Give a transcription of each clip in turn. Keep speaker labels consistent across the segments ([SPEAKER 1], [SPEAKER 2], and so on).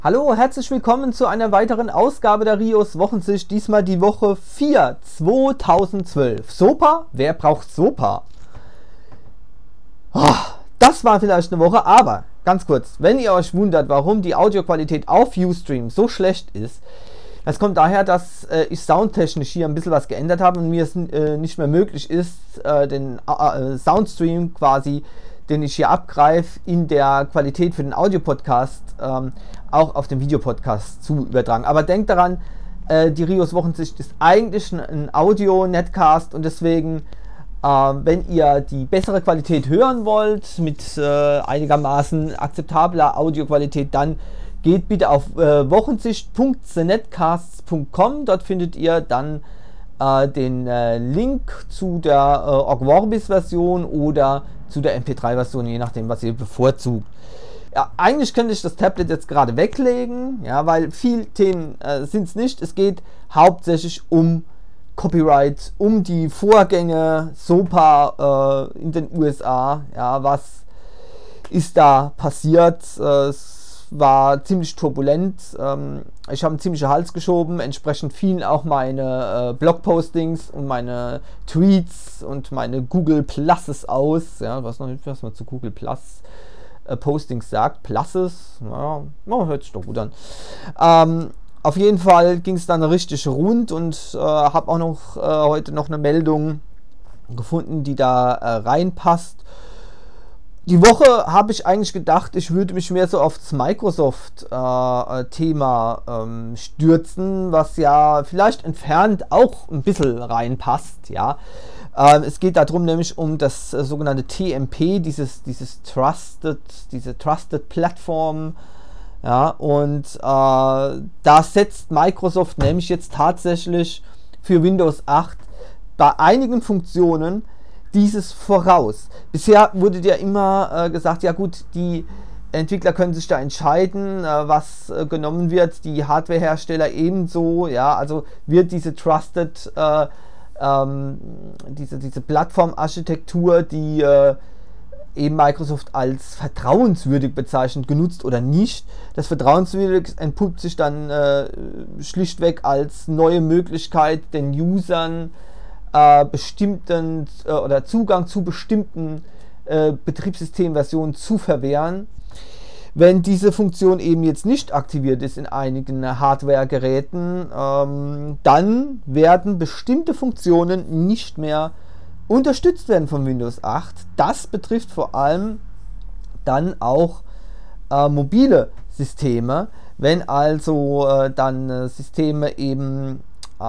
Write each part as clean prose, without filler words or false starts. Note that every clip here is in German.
[SPEAKER 1] Hallo, herzlich willkommen zu einer weiteren Ausgabe der Rios Wochensicht, diesmal die Woche 4 2012. SOPA? Wer braucht SOPA? Das war vielleicht eine Woche, aber ganz kurz, wenn ihr euch wundert, warum die Audioqualität auf Ustream so schlecht ist, das kommt daher, dass ich soundtechnisch hier ein bisschen was geändert habe und mir es nicht mehr möglich ist, den Soundstream quasi, den ich hier abgreife, in der Qualität für den Audiopodcast auch auf den Videopodcast zu übertragen. Aber denkt daran, die Rios Wochensicht ist eigentlich ein Audio-Netcast und deswegen, wenn ihr die bessere Qualität hören wollt, mit einigermaßen akzeptabler Audioqualität, dann geht bitte auf wochensicht.thenetcasts.com. Dort findet ihr dann den Link zu der Ogg Vorbis Version oder zu der MP3 Version, je nachdem, was ihr bevorzugt. Ja, eigentlich könnte ich das Tablet jetzt gerade weglegen, ja, weil viele Themen sind es nicht. Es geht hauptsächlich um Copyright, um die Vorgänge SOPA in den USA. Ja, was ist da passiert? Es war ziemlich turbulent. Ich habe einen ziemlichen Hals geschoben. Entsprechend fielen auch meine Blogpostings und meine Tweets und meine Google Pluses aus. Ja, ich weiß noch nicht, was man zu Google Plus Postings sagt. Pluses, naja, hört sich doch gut an. Auf jeden Fall ging es dann richtig rund und habe auch noch heute noch eine Meldung gefunden, die da reinpasst. Die Woche habe ich eigentlich gedacht, ich würde mich mehr so aufs Microsoft-Thema stürzen, was ja vielleicht entfernt auch ein bisschen reinpasst, ja. Es geht darum, nämlich um das sogenannte TMP, diese Trusted Plattform, ja, und da setzt Microsoft nämlich jetzt tatsächlich für Windows 8 bei einigen Funktionen dieses voraus. Bisher wurde ja immer gesagt, ja gut, die Entwickler können sich da entscheiden, was genommen wird, die Hardwarehersteller ebenso, ja, also wird diese Trusted diese Plattformarchitektur, die eben Microsoft als vertrauenswürdig bezeichnet, genutzt oder nicht. Das vertrauenswürdig entpuppt sich dann schlichtweg als neue Möglichkeit, den Usern bestimmten oder Zugang zu bestimmten Betriebssystemversionen zu verwehren. Wenn diese Funktion eben jetzt nicht aktiviert ist in einigen Hardware-Geräten, dann werden bestimmte Funktionen nicht mehr unterstützt werden von Windows 8. Das betrifft vor allem dann auch mobile Systeme. Wenn also dann Systeme eben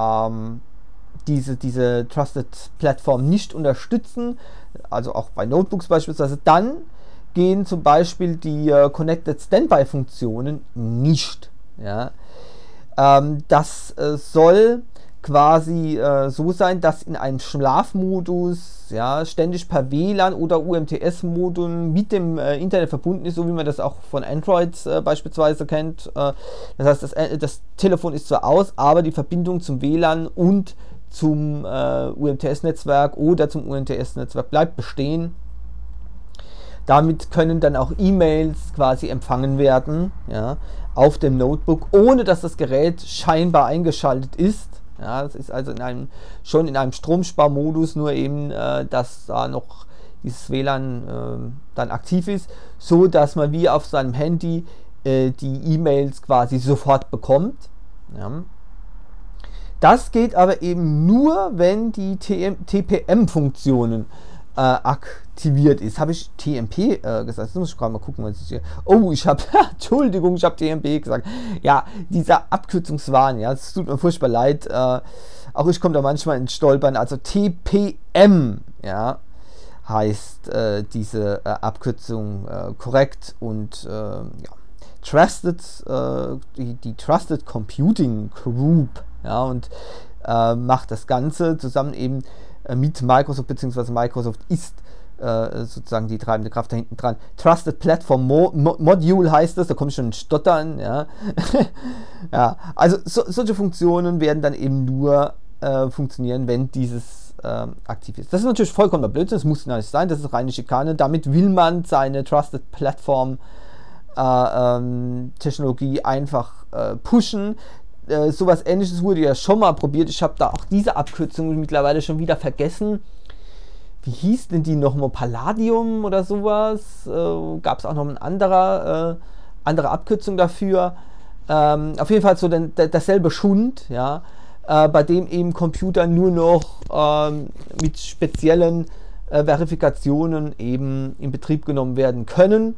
[SPEAKER 1] diese Trusted Plattform nicht unterstützen, also auch bei Notebooks beispielsweise, dann gehen zum Beispiel die Connected Standby Funktionen nicht. Ja. Das soll quasi so sein, dass in einem Schlafmodus, ja, ständig per WLAN oder UMTS-Modem mit dem Internet verbunden ist, so wie man das auch von Android beispielsweise kennt. Das heißt, das Telefon ist zwar aus, aber die Verbindung zum WLAN und zum UMTS-Netzwerk oder zum UMTS-Netzwerk bleibt bestehen. Damit können dann auch E-Mails quasi empfangen werden, ja, auf dem Notebook, ohne dass das Gerät scheinbar eingeschaltet ist. Ja, das ist also schon in einem Stromsparmodus, nur eben, dass da noch dieses WLAN dann aktiv ist, so dass man wie auf seinem Handy die E-Mails quasi sofort bekommt. Ja. Das geht aber eben nur, wenn die TPM-Funktionen aktiviert ist. Habe ich TMP gesagt? Das muss ich gerade mal gucken, was ich hier. Oh, ich habe, Entschuldigung, ich habe TMP gesagt. Ja, dieser Abkürzungswahn, ja, es tut mir furchtbar leid. Auch ich komme da manchmal ins Stolpern. Also TPM, ja, heißt diese Abkürzung korrekt und ja, Trusted, die Trusted Computing Group, ja, und macht das Ganze zusammen eben mit Microsoft, beziehungsweise Microsoft ist sozusagen die treibende Kraft da hinten dran. Trusted Platform Module heißt das, da komme ich schon ins Stottern, ja. Ja, also solche Funktionen werden dann eben nur funktionieren, wenn dieses aktiv ist. Das ist natürlich vollkommener Blödsinn, das muss nicht sein, das ist reine Schikane. Damit will man seine Trusted Platform Technologie einfach pushen. Sowas Ähnliches wurde ja schon mal probiert. Ich habe da auch diese Abkürzung mittlerweile schon wieder vergessen. Wie hieß denn die nochmal? Palladium oder sowas? Gab es auch noch eine andere Abkürzung dafür. Auf jeden Fall so dasselbe Schund, ja, bei dem eben Computer nur noch mit speziellen Verifikationen eben in Betrieb genommen werden können.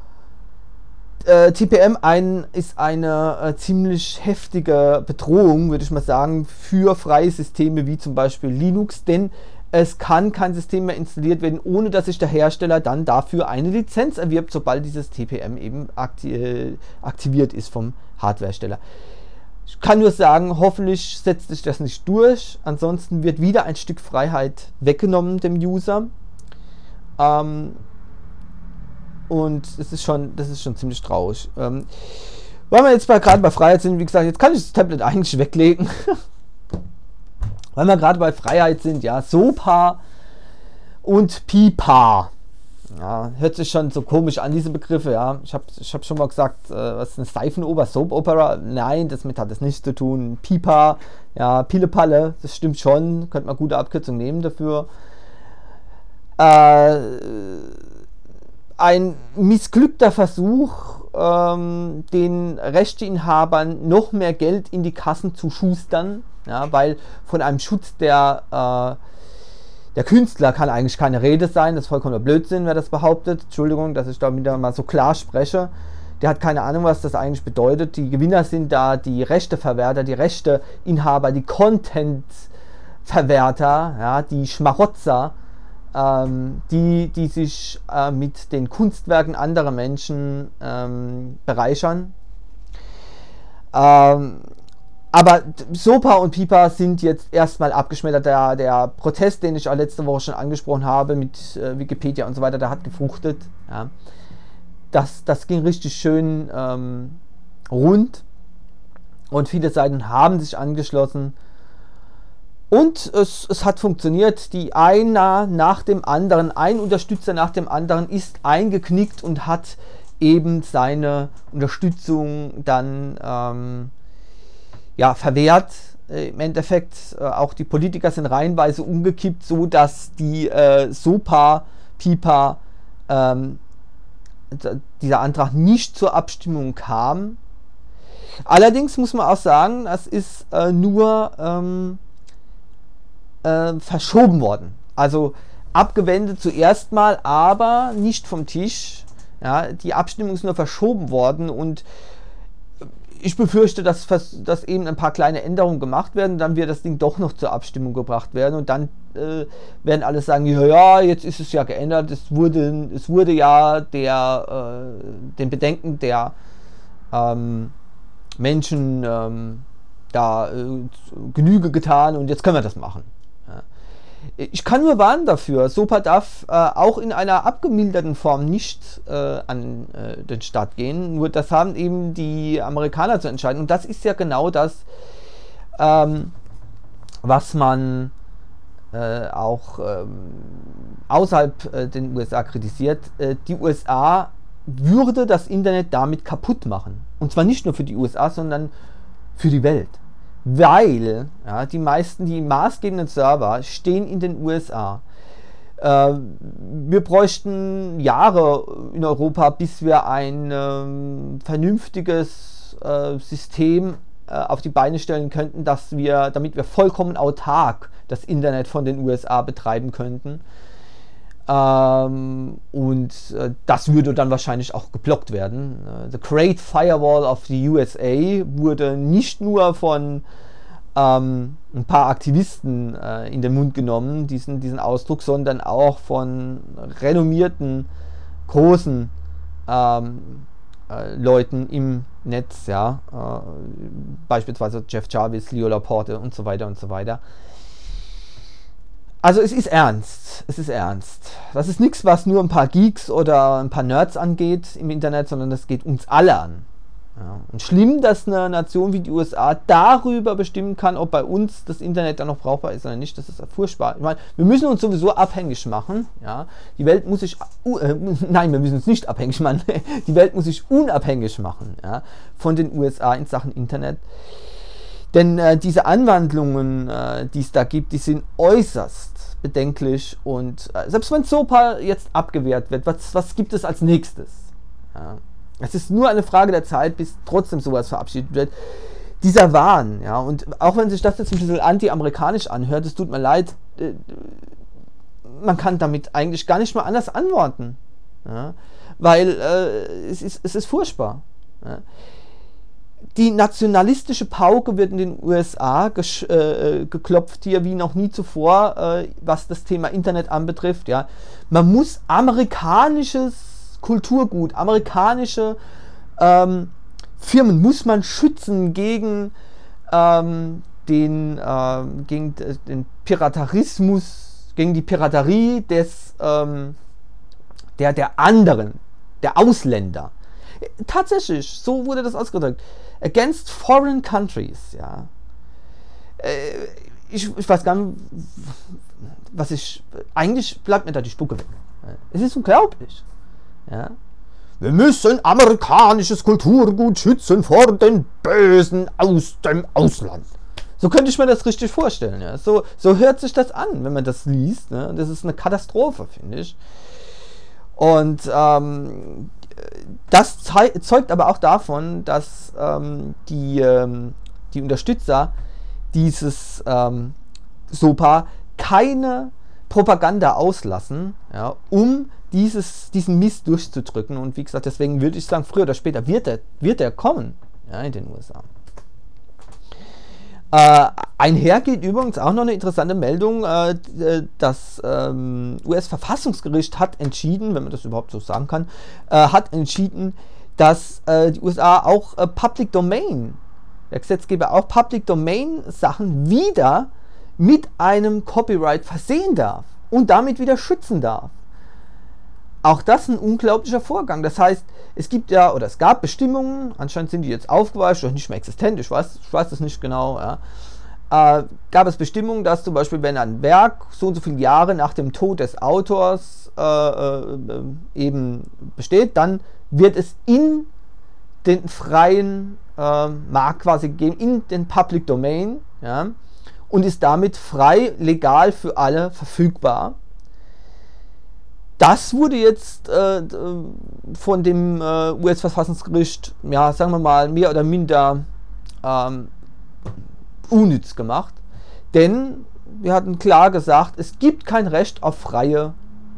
[SPEAKER 1] TPM ist eine ziemlich heftige Bedrohung, würde ich mal sagen, für freie Systeme wie zum Beispiel Linux, denn es kann kein System mehr installiert werden, ohne dass sich der Hersteller dann dafür eine Lizenz erwirbt, sobald dieses TPM eben aktiviert ist vom Hardwarehersteller. Ich kann nur sagen, hoffentlich setzt sich das nicht durch, ansonsten wird wieder ein Stück Freiheit weggenommen dem User. Und das ist schon ziemlich traurig. Weil wir jetzt gerade bei Freiheit sind, wie gesagt, jetzt kann ich das Tablet eigentlich weglegen. Weil wir gerade bei Freiheit sind, ja, SOPA und PIPA. Ja, hört sich schon so komisch an, diese Begriffe, ja. Ich hab schon mal gesagt, was ist eine Seifenoper, Soap Opera? Nein, damit hat das nichts zu tun. PIPA, ja, Pille-Palle, das stimmt schon, könnte man gute Abkürzung nehmen dafür. Ein missglückter Versuch, den Rechteinhabern noch mehr Geld in die Kassen zu schustern, ja, weil von einem Schutz der Künstler kann eigentlich keine Rede sein. Das ist vollkommener Blödsinn, wer das behauptet. Entschuldigung, dass ich da wieder mal so klar spreche. Der hat keine Ahnung, was das eigentlich bedeutet. Die Gewinner sind da die Rechteverwerter, die Rechteinhaber, die Content-Verwerter, ja, die Schmarotzer, die sich mit den Kunstwerken anderer Menschen bereichern. Aber SOPA und PIPA sind jetzt erstmal abgeschmettert. Der Protest, den ich auch letzte Woche schon angesprochen habe mit Wikipedia und so weiter, der hat gefruchtet. Ja. Das ging richtig schön rund und viele Seiten haben sich angeschlossen. Und es hat funktioniert. Einer nach dem anderen, ein Unterstützer nach dem anderen ist eingeknickt und hat eben seine Unterstützung dann verwehrt. Im Endeffekt auch die Politiker sind reihenweise umgekippt, so dass die SOPA, PIPA, dieser Antrag nicht zur Abstimmung kam. Allerdings muss man auch sagen, das ist nur verschoben worden. Also abgewendet zuerst mal, aber nicht vom Tisch. Ja, die Abstimmung ist nur verschoben worden und ich befürchte, dass eben ein paar kleine Änderungen gemacht werden, dann wird das Ding doch noch zur Abstimmung gebracht werden und dann werden alle sagen, ja, jetzt ist es ja geändert, es wurde ja den Bedenken der Menschen Genüge getan und jetzt können wir das machen. Ja. Ich kann nur warnen dafür, SOPA darf auch in einer abgemilderten Form nicht an den Start gehen, nur das haben eben die Amerikaner zu entscheiden und das ist ja genau das, was man auch außerhalb den USA kritisiert. Die USA würde das Internet damit kaputt machen und zwar nicht nur für die USA, sondern für die Welt. Weil die maßgebenden Server stehen in den USA. Wir bräuchten Jahre in Europa, bis wir ein vernünftiges System auf die Beine stellen könnten, damit wir vollkommen autark das Internet von den USA betreiben könnten. Und das würde dann wahrscheinlich auch geblockt werden. The Great Firewall of the USA wurde nicht nur von ein paar Aktivisten in den Mund genommen, diesen Ausdruck, sondern auch von renommierten, großen Leuten im Netz, ja, beispielsweise Jeff Jarvis, Leo Laporte und so weiter und so weiter. Also es ist ernst. Das ist nichts, was nur ein paar Geeks oder ein paar Nerds angeht im Internet, sondern das geht uns alle an. Ja. Und schlimm, dass eine Nation wie die USA darüber bestimmen kann, ob bei uns das Internet dann noch brauchbar ist oder nicht. Das ist furchtbar. Ich meine, wir müssen uns sowieso abhängig machen. Ja. Die Welt muss sich, nein, wir müssen uns nicht abhängig machen. Die Welt muss sich unabhängig machen, ja, von den USA in Sachen Internet. Denn diese Anwandlungen, die es da gibt, die sind äußerst bedenklich. Und selbst wenn SOPA jetzt abgewehrt wird, was gibt es als nächstes? Ja. Es ist nur eine Frage der Zeit, bis trotzdem sowas verabschiedet wird. Dieser Wahn, ja, und auch wenn sich das jetzt ein bisschen anti-amerikanisch anhört, es tut mir leid, man kann damit eigentlich gar nicht mal anders antworten. Ja, weil es ist furchtbar. Ja. Die nationalistische Pauke wird in den USA geklopft hier wie noch nie zuvor, was das Thema Internet anbetrifft. Ja. Man muss amerikanisches Kulturgut, amerikanische Firmen muss man schützen gegen den Piratarismus, gegen die Piraterie der anderen, der Ausländer. Tatsächlich, so wurde das ausgedrückt. Against foreign countries, ja. Ich weiß gar nicht, eigentlich bleibt mir da die Spucke weg. Es ist unglaublich. Ja. Wir müssen amerikanisches Kulturgut schützen vor den Bösen aus dem Ausland. So könnte ich mir das richtig vorstellen. Ja. So hört sich das an, wenn man das liest. Ne. Das ist eine Katastrophe, finde ich. Und das zeugt aber auch davon, dass die Unterstützer dieses SOPA keine Propaganda auslassen, ja, um diesen Mist durchzudrücken. Und wie gesagt, deswegen würde ich sagen, früher oder später wird er kommen, ja, in den USA. Einher geht übrigens auch noch eine interessante Meldung, das US-Verfassungsgericht hat entschieden, wenn man das überhaupt so sagen kann, hat entschieden, dass die USA auch Public Domain, der Gesetzgeber auch Public Domain Sachen wieder mit einem Copyright versehen darf und damit wieder schützen darf. Auch das ein unglaublicher Vorgang. Das heißt, es gab Bestimmungen, anscheinend sind die jetzt aufgeweicht oder nicht mehr existent, ich weiß das nicht genau, ja. Gab es Bestimmungen, dass zum Beispiel, wenn ein Werk so und so viele Jahre nach dem Tod des Autors eben besteht, dann wird es in den freien Markt quasi gegeben, in den Public Domain, ja, und ist damit frei, legal für alle verfügbar. Das wurde jetzt von dem US-Verfassungsgericht, ja, sagen wir mal, mehr oder minder unnütz gemacht, denn wir hatten klar gesagt, es gibt kein Recht auf freie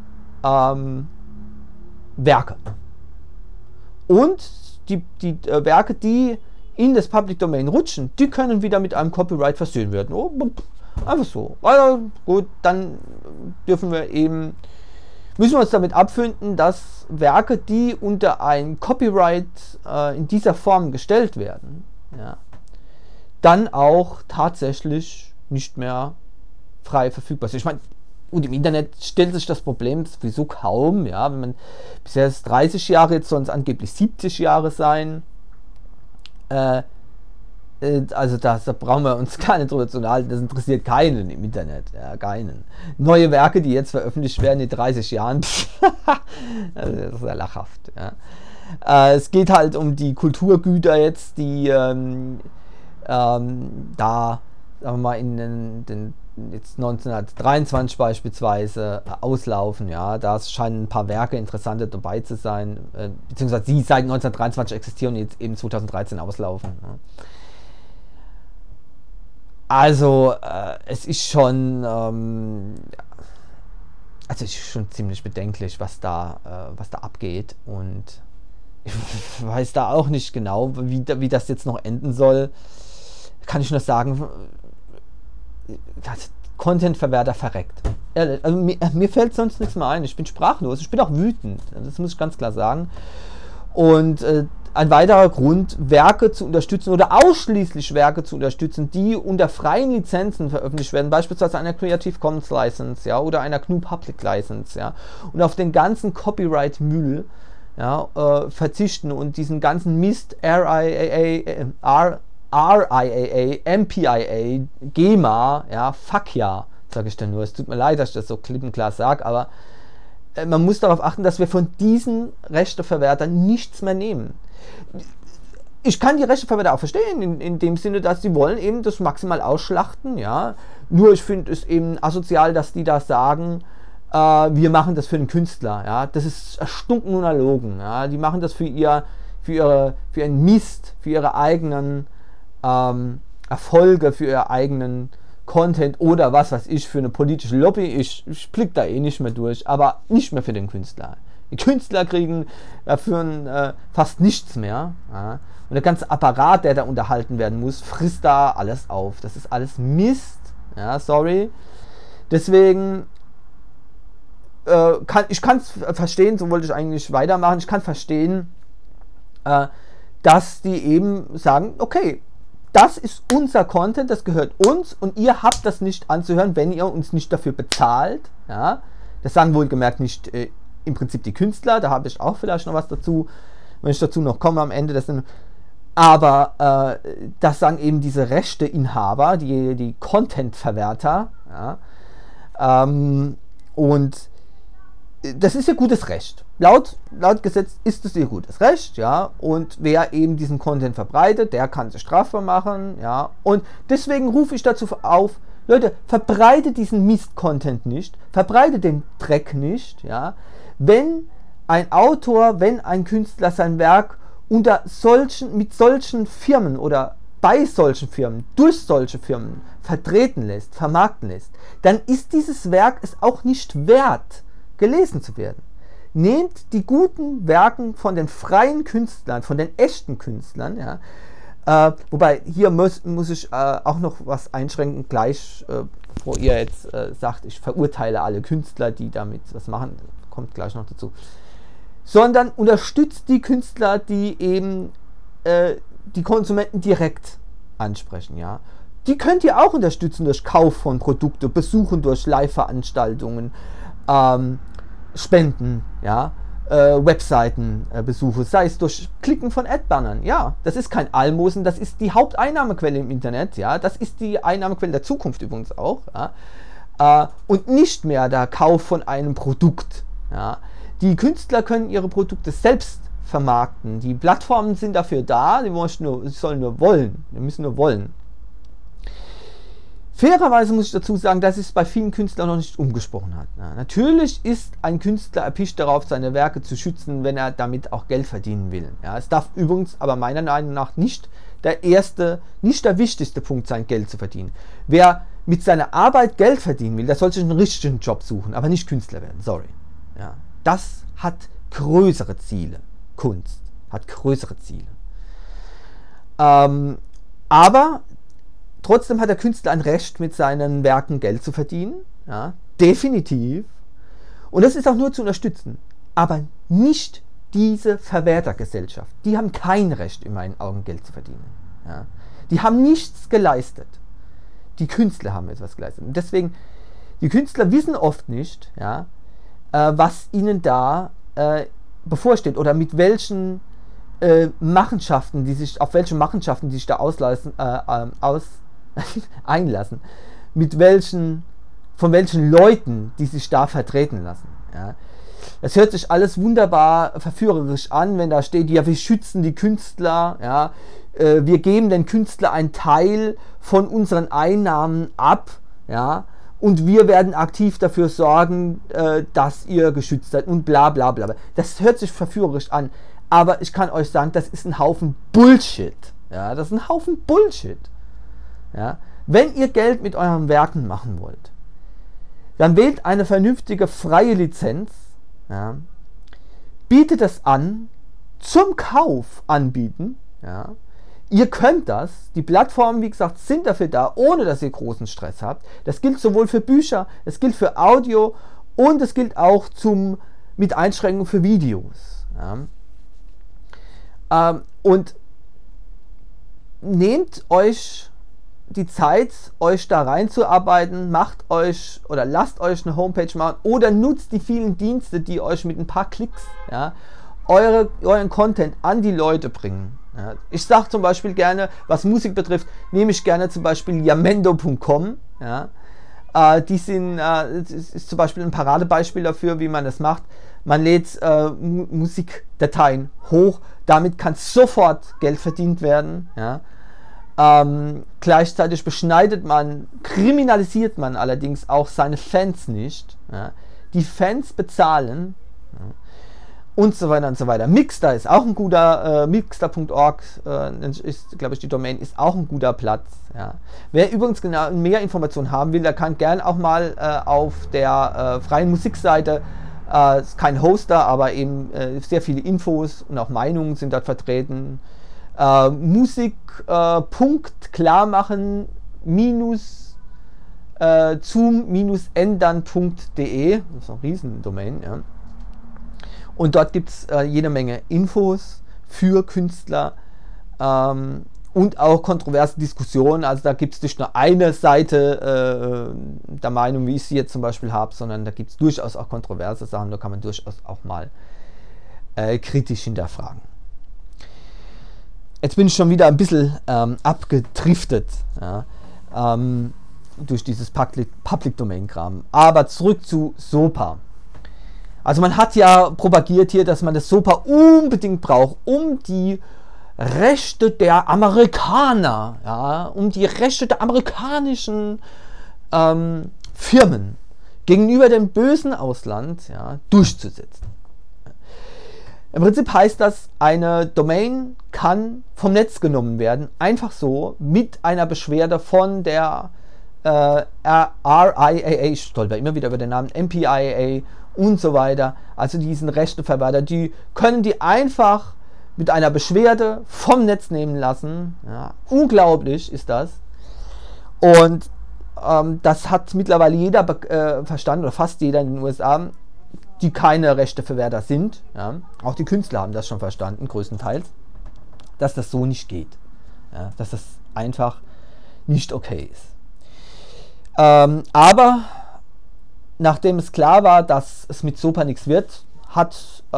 [SPEAKER 1] Werke. Und die Werke, die in das Public Domain rutschen, die können wieder mit einem Copyright versehen werden. Oh, einfach so. Also, gut, dann müssen wir uns damit abfinden, dass Werke, die unter ein Copyright in dieser Form gestellt werden, ja, dann auch tatsächlich nicht mehr frei verfügbar sind. Ich meine, und im Internet stellt sich das Problem sowieso kaum, ja, wenn man bisher ist 30 Jahre, jetzt sollen es angeblich 70 Jahre sein. Also da brauchen wir uns gar nicht drüber zu unterhalten, das interessiert keinen im Internet, ja, keinen. Neue Werke, die jetzt veröffentlicht werden in 30 Jahren, das ist ja lachhaft. Ja. Es geht halt um die Kulturgüter jetzt, die da, sagen wir mal, in den jetzt 1923 beispielsweise auslaufen, ja, da scheinen ein paar Werke interessante dabei zu sein, beziehungsweise die seit 1923 existieren und jetzt eben 2013 auslaufen. Ja. Also, es ist schon, ziemlich bedenklich, was da abgeht, und ich weiß da auch nicht genau, wie das jetzt noch enden soll. Kann ich nur sagen, Content-Verwerter verreckt. Also mir fällt sonst nichts mehr ein. Ich bin sprachlos. Ich bin auch wütend. Das muss ich ganz klar sagen. Und ein weiterer Grund, Werke zu unterstützen oder ausschließlich Werke zu unterstützen, die unter freien Lizenzen veröffentlicht werden, beispielsweise einer Creative Commons License, ja, oder einer GNU Public License, ja, und auf den ganzen Copyright-Müll, verzichten und diesen ganzen Mist RIAA, MPIA, GEMA, fuck ja, sage ich dann nur. Es tut mir leid, dass ich das so klipp und klar sage, aber man muss darauf achten, dass wir von diesen Rechteverwertern nichts mehr nehmen. Ich kann die Rechteverwerter auch verstehen, in dem Sinne, dass sie wollen eben das maximal ausschlachten, Nur ich finde es eben asozial, dass die da sagen, wir machen das für den Künstler, Das ist erstunken und erlogen, Die machen das für ihren Mist, für ihre eigenen Erfolge, für ihren eigenen Content oder was weiß ich, für eine politische Lobby. Ich blick da nicht mehr durch, aber nicht mehr für den Künstler. Die Künstler kriegen dafür fast nichts mehr. Und der ganze Apparat, der da unterhalten werden muss, frisst da alles auf. Das ist alles Mist. Sorry. Deswegen ich kann es verstehen, so wollte ich eigentlich weitermachen. Ich kann verstehen, dass die eben sagen, okay, das ist unser Content, das gehört uns und ihr habt das nicht anzuhören, wenn ihr uns nicht dafür bezahlt. Das sagen wohlgemerkt nicht im Prinzip die Künstler, da habe ich auch vielleicht noch was dazu, wenn ich dazu noch komme am Ende. Aber das sagen eben diese Rechteinhaber, die Content-Verwerter. Und das ist ihr gutes Recht. Laut Gesetz ist es ihr gutes Recht, und wer eben diesen Content verbreitet, der kann sich strafbar machen, und deswegen rufe ich dazu auf, Leute, verbreitet diesen Mist-Content nicht, verbreitet den Dreck nicht, wenn ein Autor, wenn ein Künstler sein Werk mit solchen Firmen oder bei solchen Firmen, durch solche Firmen vertreten lässt, vermarkten lässt, dann ist dieses Werk es auch nicht wert, gelesen zu werden. Nehmt die guten Werken von den freien Künstlern, von den echten Künstlern, wobei hier muss ich auch noch was einschränken, gleich, wo ihr jetzt sagt, ich verurteile alle Künstler, die damit was machen, kommt gleich noch dazu, sondern unterstützt die Künstler, die eben die Konsumenten direkt ansprechen, Die könnt ihr auch unterstützen durch Kauf von Produkten, Besuchen durch Live-Veranstaltungen, Spenden, Webseitenbesuche, sei es durch Klicken von Ad-Bannern. Das ist kein Almosen, das ist die Haupteinnahmequelle im Internet, das ist die Einnahmequelle der Zukunft übrigens auch, und nicht mehr der Kauf von einem Produkt. Die Künstler können ihre Produkte selbst vermarkten, die Plattformen sind dafür da, die müssen nur wollen. Fairerweise muss ich dazu sagen, dass es bei vielen Künstlern noch nicht umgesprochen hat. Natürlich ist ein Künstler erpicht darauf, seine Werke zu schützen, wenn er damit auch Geld verdienen will. Es darf übrigens aber meiner Meinung nach nicht der wichtigste Punkt sein, Geld zu verdienen. Wer mit seiner Arbeit Geld verdienen will, der soll sich einen richtigen Job suchen, aber nicht Künstler werden. Sorry. Das hat größere Ziele. Kunst hat größere Ziele. Aber trotzdem hat der Künstler ein Recht, mit seinen Werken Geld zu verdienen. Definitiv. Und das ist auch nur zu unterstützen. Aber nicht diese Verwertergesellschaft. Die haben kein Recht, in meinen Augen Geld zu verdienen. Die haben nichts geleistet. Die Künstler haben etwas geleistet. Und deswegen, die Künstler wissen oft nicht, was ihnen da bevorsteht oder mit welchen Machenschaften, auf welche Machenschaften die sich da einlassen, von welchen Leuten die sich da vertreten lassen. Das hört sich alles wunderbar verführerisch an, wenn da steht, wir schützen die Künstler, wir geben den Künstler einen Teil von unseren Einnahmen ab, und wir werden aktiv dafür sorgen, dass ihr geschützt seid und bla bla bla. Das hört sich verführerisch an, aber ich kann euch sagen, das ist ein Haufen Bullshit. Das ist ein Haufen Bullshit. Wenn ihr Geld mit euren Werken machen wollt, dann wählt eine vernünftige freie Lizenz, bietet es an, zum Kauf anbieten. Ihr könnt das, die Plattformen, wie gesagt, sind dafür da, ohne dass ihr großen Stress habt. Das gilt sowohl für Bücher, es gilt für Audio und es gilt auch mit Einschränkungen für Videos. Und nehmt euch die Zeit, euch da reinzuarbeiten, macht euch oder lasst euch eine Homepage machen oder nutzt die vielen Dienste, die euch mit ein paar Klicks euren Content an die Leute bringen. Ja, ich sage zum Beispiel gerne, was Musik betrifft, nehme ich gerne zum Beispiel Jamendo.com. Ja. Das ist zum Beispiel ein Paradebeispiel dafür, wie man das macht. Man lädt Musikdateien hoch, damit kann sofort Geld verdient werden. Ja. Gleichzeitig kriminalisiert man allerdings auch seine Fans nicht. Ja. Die Fans bezahlen. Ja. Und so weiter und so weiter. Mixter ist auch ein guter, mixter.org ist, glaube ich, die Domain, ist auch ein guter Platz. Ja. Wer übrigens genau mehr Informationen haben will, der kann gerne auch mal auf der freien Musikseite, ist kein Hoster, aber eben sehr viele Infos und auch Meinungen sind dort vertreten. Musik.klarmachen zum-ändern.de, das ist eine Riesendomain, ja. Und dort gibt es jede Menge Infos für Künstler und auch kontroverse Diskussionen. Also da gibt es nicht nur eine Seite der Meinung, wie ich sie jetzt zum Beispiel habe, sondern da gibt es durchaus auch kontroverse Sachen. Da kann man durchaus auch mal kritisch hinterfragen. Jetzt bin ich schon wieder ein bisschen abgedriftet, ja, durch dieses Public Domain Kram. Aber zurück zu SOPA. Also man hat ja propagiert hier, dass man das SOPA unbedingt braucht, um die Rechte der Amerikaner, ja, um die Rechte der amerikanischen Firmen gegenüber dem bösen Ausland, ja, durchzusetzen. Im Prinzip heißt das, eine Domain kann vom Netz genommen werden, einfach so mit einer Beschwerde von der RIAA, ich stolper immer wieder über den Namen, MPIAA und so weiter, also diesen Rechteverwalter, die können die einfach mit einer Beschwerde vom Netz nehmen lassen. Ja, unglaublich ist das. Und das hat mittlerweile jeder verstanden, oder fast jeder in den USA, die keine Rechteverwerter sind. Ja. Auch die Künstler haben das schon verstanden, größtenteils, dass das so nicht geht. Ja, dass das einfach nicht okay ist. Aber nachdem es klar war, dass es mit SOPA nichts wird, hat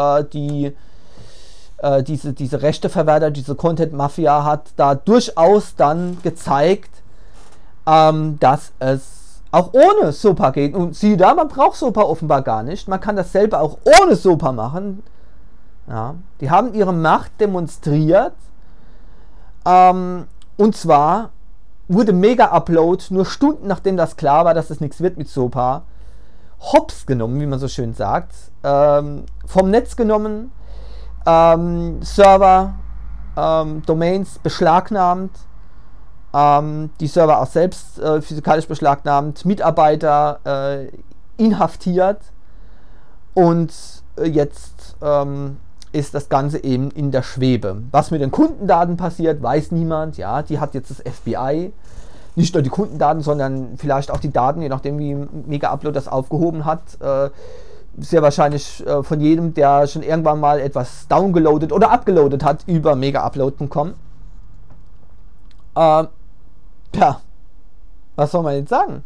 [SPEAKER 1] diese Rechteverwerter, diese Content-Mafia hat da durchaus dann gezeigt, dass es auch ohne SOPA geht. Und siehe da, man braucht SOPA offenbar gar nicht. Man kann das selber auch ohne SOPA machen. Ja, die haben ihre Macht demonstriert. Und zwar wurde Mega-Upload nur Stunden nachdem das klar war, dass es nichts wird mit SOPA, hops genommen, wie man so schön sagt, vom Netz genommen, Server, Domains beschlagnahmt, die Server auch selbst physikalisch beschlagnahmt, Mitarbeiter inhaftiert und jetzt ist das Ganze eben in der Schwebe. Was mit den Kundendaten passiert, weiß niemand. Ja, die hat jetzt das FBI. Nicht nur die Kundendaten, sondern vielleicht auch die Daten, je nachdem wie Mega-Upload das aufgehoben hat. Sehr wahrscheinlich von jedem, der schon irgendwann mal etwas downgeloadet oder abgeloadet hat über megaupload.com. Ja, was soll man jetzt sagen?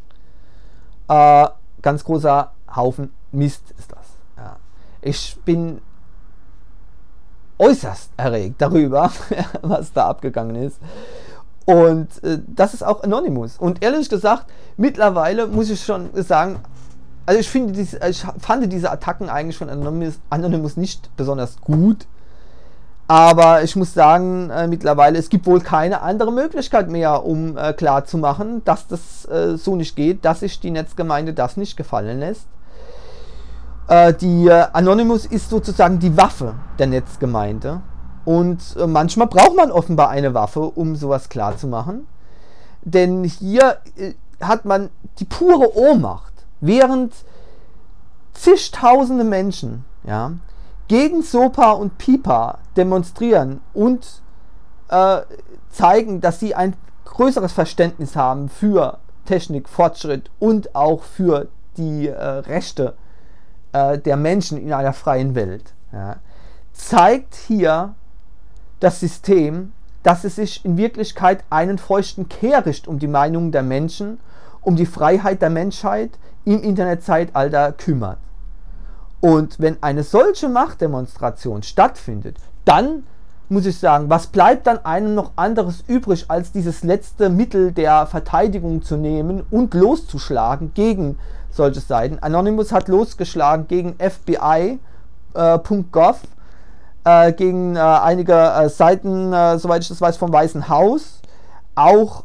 [SPEAKER 1] Ganz großer Haufen Mist ist das. Ja. Ich bin äußerst erregt darüber, was da abgegangen ist. Und das ist auch Anonymous. Und ehrlich gesagt, mittlerweile muss ich schon sagen, also ich fand diese Attacken eigentlich von Anonymous nicht besonders gut. Aber ich muss sagen, mittlerweile, es gibt wohl keine andere Möglichkeit mehr, um klar zu machen, dass das so nicht geht, dass sich die Netzgemeinde das nicht gefallen lässt. Die Anonymous ist sozusagen die Waffe der Netzgemeinde. Und manchmal braucht man offenbar eine Waffe, um sowas klar zu machen. Denn hier hat man die pure Ohnmacht, während zigtausende Menschen, ja, gegen SOPA und PIPA demonstrieren und zeigen, dass sie ein größeres Verständnis haben für Technik, Fortschritt und auch für die Rechte der Menschen in einer freien Welt. Ja, zeigt hier das System, dass es sich in Wirklichkeit einen feuchten Kehricht um die Meinungen der Menschen, um die Freiheit der Menschheit im Internetzeitalter kümmert. Und wenn eine solche Machtdemonstration stattfindet, dann muss ich sagen, was bleibt dann einem noch anderes übrig, als dieses letzte Mittel der Verteidigung zu nehmen und loszuschlagen gegen solche Seiten. Anonymous hat losgeschlagen gegen FBI.gov, gegen einige Seiten, soweit ich das weiß, vom Weißen Haus, auch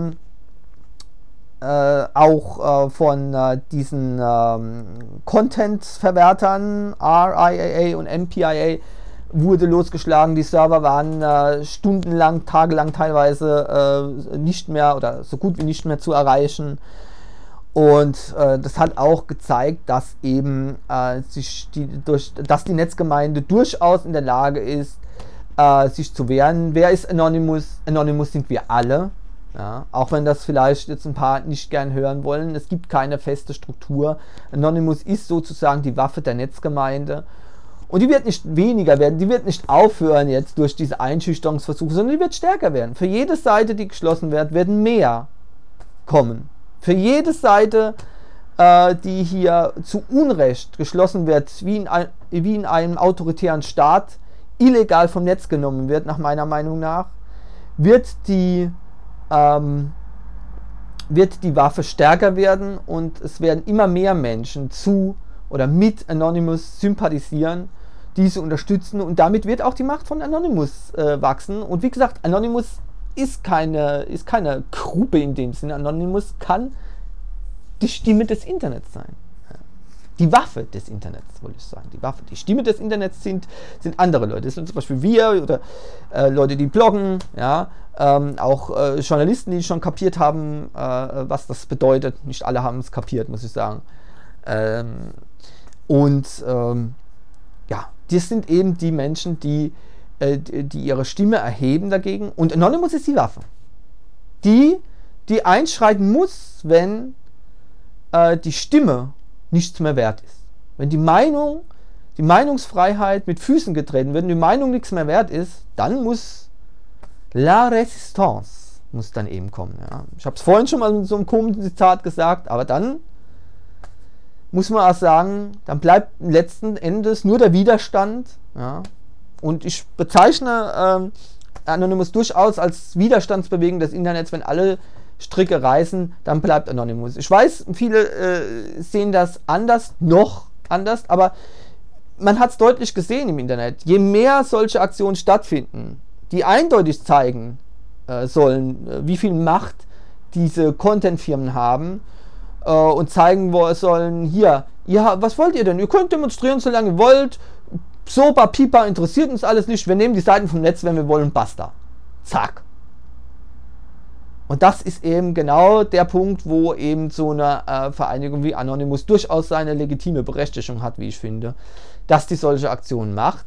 [SPEAKER 1] von diesen Content-Verwertern, RIAA und MPIA, wurde losgeschlagen. Die Server waren stundenlang, tagelang teilweise nicht mehr oder so gut wie nicht mehr zu erreichen. Und das hat auch gezeigt, dass eben dass die Netzgemeinde durchaus in der Lage ist, sich zu wehren. Wer ist Anonymous? Anonymous sind wir alle. Ja, auch wenn das vielleicht jetzt ein paar nicht gern hören wollen. Es gibt keine feste Struktur. Anonymous ist sozusagen die Waffe der Netzgemeinde. Und die wird nicht weniger werden, die wird nicht aufhören jetzt durch diese Einschüchterungsversuche, sondern die wird stärker werden. Für jede Seite, die geschlossen wird, werden mehr kommen. Für jede Seite, die hier zu Unrecht geschlossen wird, wie in einem autoritären Staat, illegal vom Netz genommen wird, nach meiner Meinung nach, wird die Waffe stärker werden und es werden immer mehr Menschen zu oder mit Anonymous sympathisieren, diese unterstützen und damit wird auch die Macht von Anonymous wachsen. Und wie gesagt, Anonymous ist keine Gruppe in dem Sinne. Anonymous kann die Stimme des Internets sein. Die Waffe des Internets, wollte ich sagen. Die Stimme des Internets sind andere Leute. Das sind zum Beispiel wir oder Leute, die bloggen, ja, auch Journalisten, die schon kapiert haben, was das bedeutet. Nicht alle haben es kapiert, muss ich sagen. Ja, das sind eben die Menschen, die ihre Stimme erheben dagegen. Und Anonymous ist die Waffe, die einschreiten muss, wenn die Stimme nichts mehr wert ist. Wenn die Meinungsfreiheit mit Füßen getreten wird und die Meinung nichts mehr wert ist, dann muss La Résistance dann eben kommen. Ja. Ich habe es vorhin schon mal mit so einem komischen Zitat gesagt, aber dann muss man auch sagen, dann bleibt letzten Endes nur der Widerstand. Ja. Und ich bezeichne Anonymous durchaus als Widerstandsbewegung des Internets. Wenn alle Stricke reißen, dann bleibt Anonymous. Ich weiß, viele sehen das anders, aber man hat es deutlich gesehen im Internet. Je mehr solche Aktionen stattfinden, die eindeutig zeigen sollen, wie viel Macht diese Content-Firmen haben, und zeigen sollen, hier, was wollt ihr denn? Ihr könnt demonstrieren, solange ihr wollt. Sopa, Pipa, interessiert uns alles nicht. Wir nehmen die Seiten vom Netz, wenn wir wollen, basta. Zack. Und das ist eben genau der Punkt, wo eben so eine Vereinigung wie Anonymous durchaus seine legitime Berechtigung hat, wie ich finde, dass die solche Aktionen macht.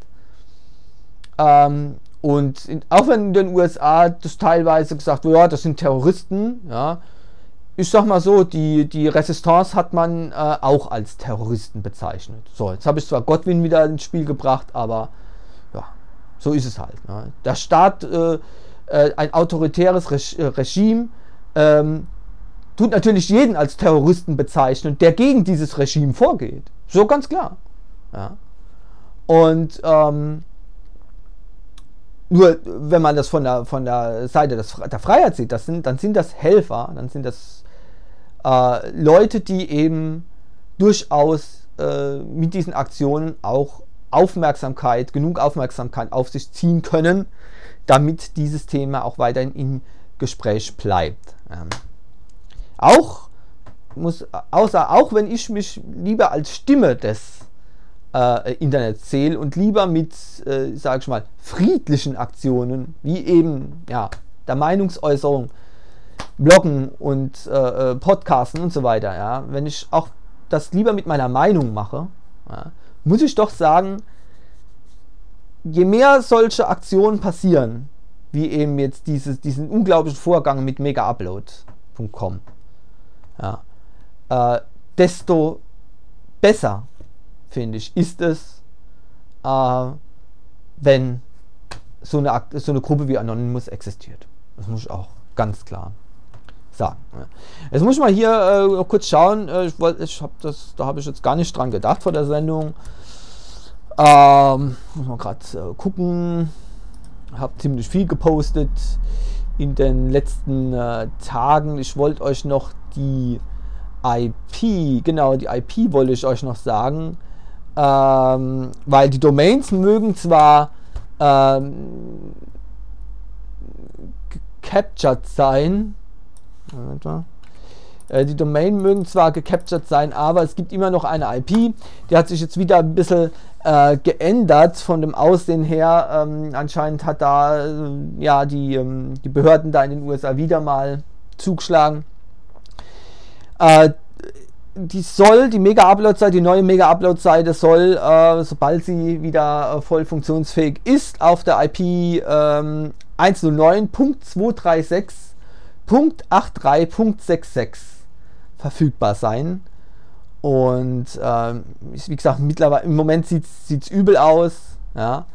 [SPEAKER 1] Und auch wenn in den USA das teilweise gesagt wird, ja, das sind Terroristen, ja, ich sag mal so, die Resistance hat man auch als Terroristen bezeichnet. So, jetzt habe ich zwar Godwin wieder ins Spiel gebracht, aber ja, so ist es halt. Ne? Der Staat, ein autoritäres Regime, tut natürlich jeden als Terroristen bezeichnen, der gegen dieses Regime vorgeht. So ganz klar. Ja. Und nur wenn man das von der Seite der Freiheit sieht, dann sind das Helfer, dann sind das Leute, die eben durchaus mit diesen Aktionen auch genug Aufmerksamkeit auf sich ziehen können, damit dieses Thema auch weiterhin im Gespräch bleibt. Auch wenn ich mich lieber als Stimme des Internets zähle und lieber mit, sage ich mal, friedlichen Aktionen, wie eben ja, der Meinungsäußerung, Bloggen und Podcasten und so weiter, ja, wenn ich auch das lieber mit meiner Meinung mache, ja, muss ich doch sagen, je mehr solche Aktionen passieren, wie eben jetzt diesen unglaublichen Vorgang mit megaupload.com, ja, desto besser, finde ich, ist es, wenn so eine Gruppe wie Anonymous existiert. Das muss ich auch ganz klar sagen. Ja. Jetzt muss ich mal hier kurz schauen. Da habe ich jetzt gar nicht dran gedacht vor der Sendung. Muss man gerade gucken. Habe ziemlich viel gepostet in den letzten Tagen. Ich wollte euch noch die IP wollte ich euch noch sagen, weil die Domains mögen zwar gecaptured sein, die Domain mögen zwar gecaptured sein, aber es gibt immer noch eine IP, die hat sich jetzt wieder ein bisschen geändert von dem Aussehen her. Anscheinend hat da die Behörden da in den USA wieder mal zugeschlagen. Die Mega-Upload-Seite, die neue Mega-Upload-Seite soll, sobald sie wieder voll funktionsfähig ist, auf der IP 109.236.83.66 verfügbar sein. Und wie gesagt, mittlerweile im Moment sieht es übel aus. Ja.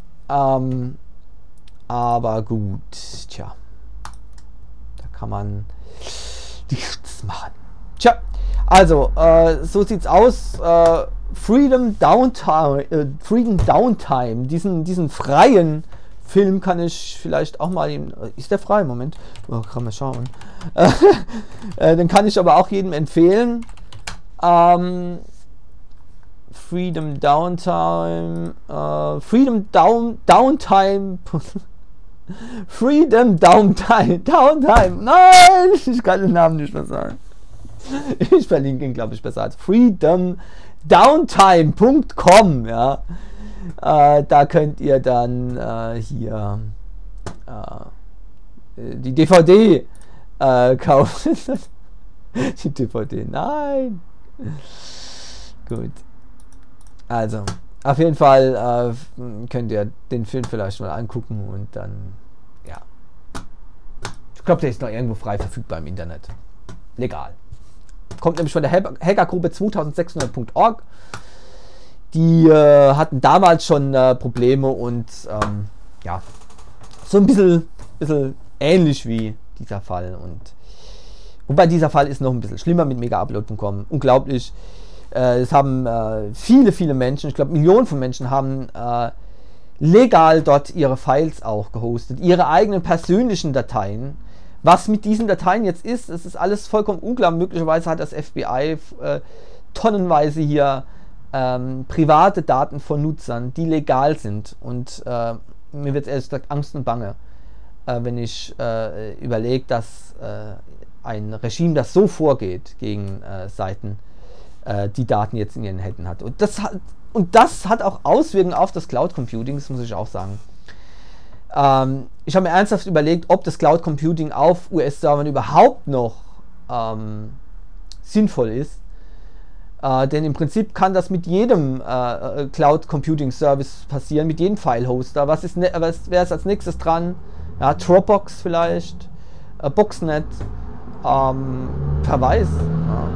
[SPEAKER 1] Aber gut, tja, da kann man nichts machen. Tja, also so sieht's aus. Freedom Downtime, diesen freien Film kann ich vielleicht auch mal, ist der frei? Moment, kann man schauen. Den kann ich aber auch jedem empfehlen. Freedom Downtime, Downtime, nein, ich kann den Namen nicht mehr sagen. Ich verlinke ihn, glaube ich, besser als freedomdowntime.com, ja. Da könnt ihr dann hier die DVD kaufen. Die DVD, nein. Gut. Also, auf jeden Fall könnt ihr den Film vielleicht mal angucken und dann, ja. Ich glaube, der ist noch irgendwo frei verfügbar im Internet. Legal. Kommt nämlich von der Hackergruppe 2600.org. Die hatten damals schon Probleme und ja, so ein bisschen ähnlich wie dieser Fall. Und wobei dieser Fall ist noch ein bisschen schlimmer mit megaupload.com. Unglaublich. Es haben viele Menschen, ich glaube Millionen von Menschen haben legal dort ihre Files auch gehostet, ihre eigenen persönlichen Dateien. Was mit diesen Dateien jetzt ist, es ist alles vollkommen unklar. Möglicherweise hat das FBI tonnenweise hier private Daten von Nutzern, die legal sind. Und mir wird ehrlich gesagt Angst und Bange, wenn ich überlege, dass ein Regime, das so vorgeht gegen Seiten, die Daten jetzt in ihren Händen hat. Und das hat auch Auswirkungen auf das Cloud Computing, das muss ich auch sagen. Ich habe mir ernsthaft überlegt, ob das Cloud Computing auf US-Servern überhaupt noch sinnvoll ist. Denn im Prinzip kann das mit jedem Cloud Computing Service passieren, mit jedem File-Hoster. Was wäre es als nächstes dran? Ja, Dropbox vielleicht, Boxnet, wer weiß. Ja.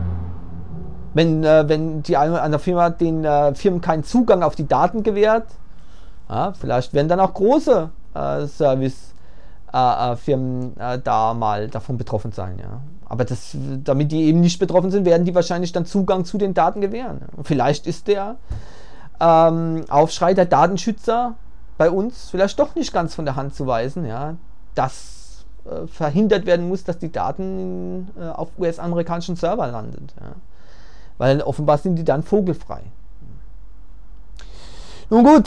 [SPEAKER 1] Wenn die eine oder andere Firma den Firmen keinen Zugang auf die Daten gewährt, ja, vielleicht werden dann auch große Service-Firmen da mal davon betroffen sein. Ja. Aber damit die eben nicht betroffen sind, werden die wahrscheinlich dann Zugang zu den Daten gewähren. Und vielleicht ist der Aufschrei der Datenschützer bei uns vielleicht doch nicht ganz von der Hand zu weisen, ja, dass verhindert werden muss, dass die Daten auf US-amerikanischen Servern landen. Ja. Weil offenbar sind die dann vogelfrei. Nun gut,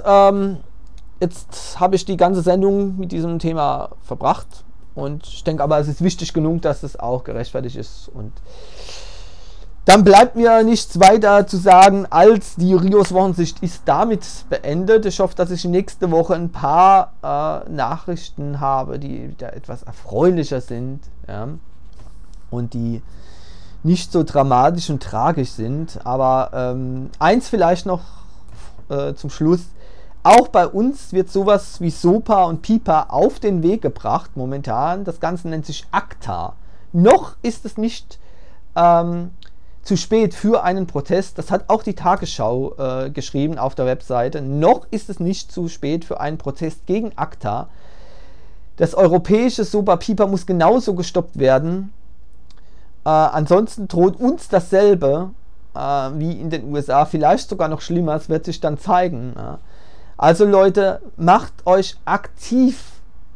[SPEAKER 1] jetzt habe ich die ganze Sendung mit diesem Thema verbracht und ich denke aber, es ist wichtig genug, dass es auch gerechtfertigt ist. Und dann bleibt mir nichts weiter zu sagen, als die Rios-Wochensicht ist damit beendet. Ich hoffe, dass ich nächste Woche ein paar Nachrichten habe, die wieder etwas erfreulicher sind, ja, und die nicht so dramatisch und tragisch sind. Aber eins vielleicht noch zum Schluss. Auch bei uns wird sowas wie SOPA und PIPA auf den Weg gebracht momentan. Das Ganze nennt sich ACTA. Noch ist es nicht zu spät für einen Protest. Das hat auch die Tagesschau geschrieben auf der Webseite. Noch ist es nicht zu spät für einen Protest gegen ACTA. Das europäische SOPA PIPA muss genauso gestoppt werden. Ansonsten droht uns dasselbe wie in den USA, vielleicht sogar noch schlimmer, es wird sich dann zeigen. Also Leute, macht aktiv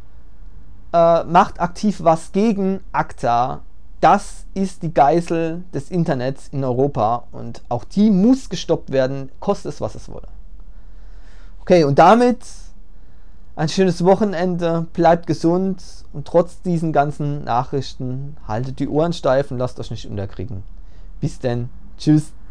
[SPEAKER 1] was gegen ACTA. Das ist die Geißel des Internets in Europa und auch die muss gestoppt werden, koste es, was es wolle. Okay, und damit ein schönes Wochenende, bleibt gesund und trotz diesen ganzen Nachrichten haltet die Ohren steif und lasst euch nicht unterkriegen. Bis denn, tschüss.